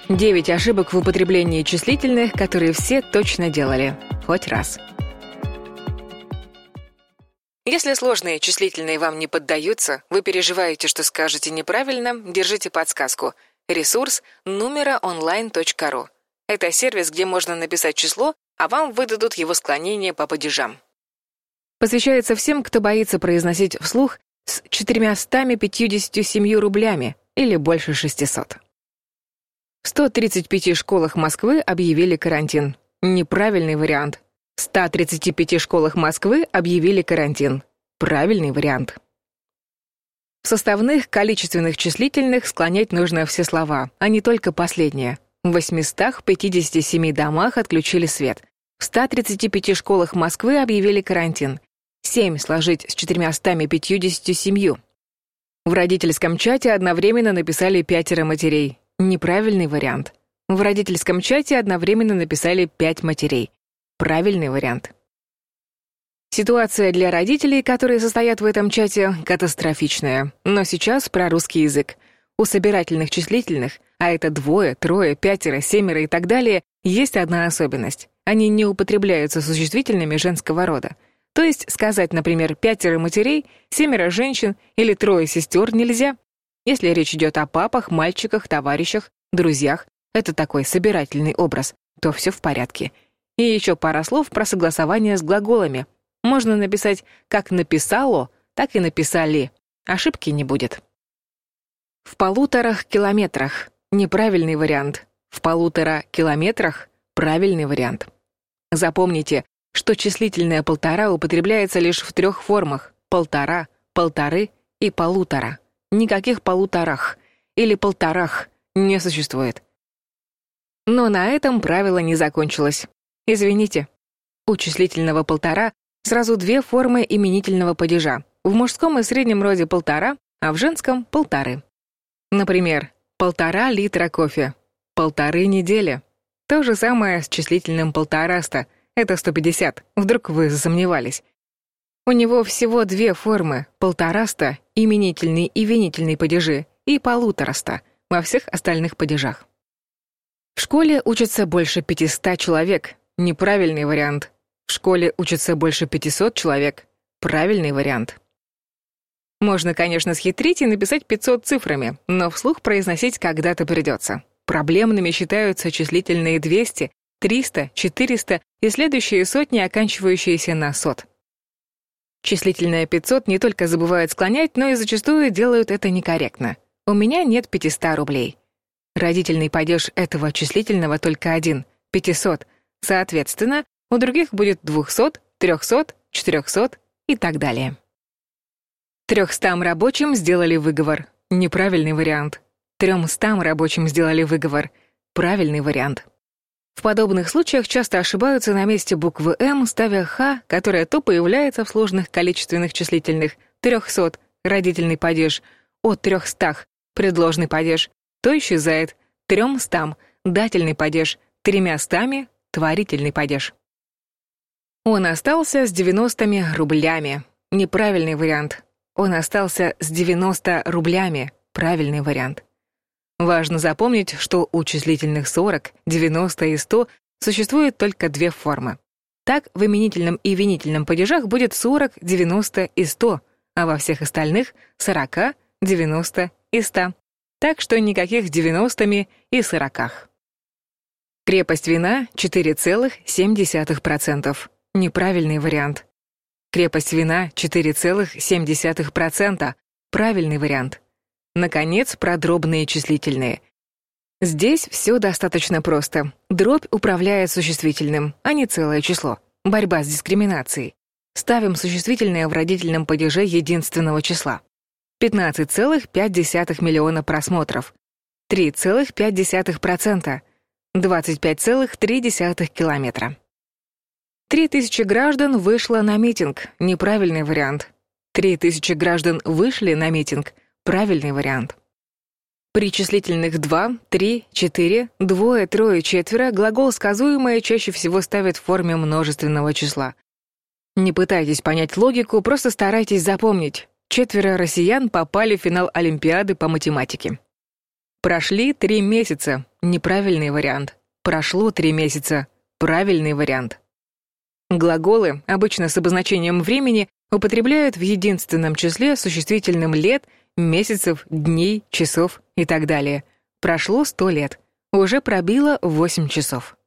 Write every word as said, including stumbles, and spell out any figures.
Девять ошибок в употреблении числительных, которые все точно делали. Хоть раз. Если сложные числительные вам не поддаются, вы переживаете, что скажете неправильно, держите подсказку. Ресурс numera online точка ру. Это сервис, где можно написать число, а вам выдадут его склонение по падежам. Посвящается всем, кто боится произносить вслух с четырьмястами пятьюдесятью семью рублями или больше шестисот. В ста тридцати пяти школах Москвы объявили карантин. Неправильный вариант. В ста тридцати пяти школах Москвы объявили карантин. Правильный вариант. В составных количественных числительных склонять нужно все слова, а не только последние. В восьмистах пятидесяти семи домах отключили свет. В ста тридцати пяти школах Москвы объявили карантин. семь сложить с четырьмястами пятьюдесятью семью. В родительском чате одновременно написали пятеро матерей. Неправильный вариант. В родительском чате одновременно написали пять матерей. Правильный вариант. Ситуация для родителей, которые состоят в этом чате, катастрофичная. Но сейчас про русский язык. У собирательных числительных, а это двое, трое, пятеро, семеро и так далее, есть одна особенность. Они не употребляются существительными женского рода. То есть сказать, например, пятеро матерей, семеро женщин или трое сестер нельзя. Если речь идет о папах, мальчиках, товарищах, друзьях, это такой собирательный образ, то все в порядке. И еще пара слов про согласование с глаголами. Можно написать как «написало», так и «написали». Ошибки не будет. В полуторах километрах — неправильный вариант. В полутора километрах — правильный вариант. Запомните, что числительное полтора употребляется лишь в трех формах — полтора, полторы и полутора. Никаких полуторах или полторах не существует. Но на этом правило не закончилось. Извините. У числительного полтора сразу две формы именительного падежа. В мужском и среднем роде полтора, а в женском — полторы. Например, полтора литра кофе, полторы недели. То же самое с числительным полтораста. Это сто пятьдесят, вдруг вы засомневались. У него всего две формы — полтораста, именительный и винительный падежи, и полутораста во всех остальных падежах. В школе учатся больше пятисот человек. Неправильный вариант. В школе учатся больше пятисот человек. Правильный вариант. Можно, конечно, схитрить и написать пятьсот цифрами, но вслух произносить когда-то придется. Проблемными считаются числительные двести, триста, четыреста и следующие сотни, оканчивающиеся на сот. Числительное пятьсот не только забывают склонять, но и зачастую делают это некорректно. У меня нет пятисот рублей. Родительный падеж этого числительного только один — пятисот. Соответственно, у других будет двухсот, трехсот, четырехсот и так далее. Трехстам рабочим сделали выговор. Неправильный вариант. Тремстам рабочим сделали выговор. Правильный вариант. В подобных случаях часто ошибаются на месте буквы «М», ставя «Х», которая то появляется в сложных количественных числительных, трехсот — родительный падеж, от трехстах — предложный падеж, то исчезает, тремстам — дательный падеж, тремястами — творительный падеж. Он остался с девяностами рублями. Неправильный вариант. Он остался с девяноста рублями. Правильный вариант. Важно запомнить, что у числительных сорок, девяносто и сто существует только две формы. Так, в именительном и винительном падежах будет сорок, девяносто и сто, а во всех остальных — сорока, девяноста и ста. Так что никаких девяностами и сороках. Крепость вина — четыре целых семь десятых процента. Неправильный вариант. Крепость вина — четыре целых семь десятых процента. Правильный вариант. Наконец, про дробные числительные. Здесь все достаточно просто. Дробь управляет существительным, а не целое число. Борьба с дискриминацией. Ставим существительное в родительном падеже единственного числа. пятнадцать целых пять десятых миллиона просмотров. три целых пять десятых процента. двадцать пять целых три десятых километра. Три тысячи граждан вышло на митинг. Неправильный вариант. Три тысячи граждан вышли на митинг. Правильный вариант. При числительных два, три, четыре, двое, трое, четверо глагол «сказуемое» чаще всего ставят в форме множественного числа. Не пытайтесь понять логику, просто старайтесь запомнить. Четверо россиян попали в финал Олимпиады по математике. Прошли три месяца. Неправильный вариант. Прошло три месяца. Правильный вариант. Глаголы, обычно с обозначением времени, употребляют в единственном числе существительным лет, месяцев, дней, часов и так далее. Прошло сто лет. Уже пробило восемь часов.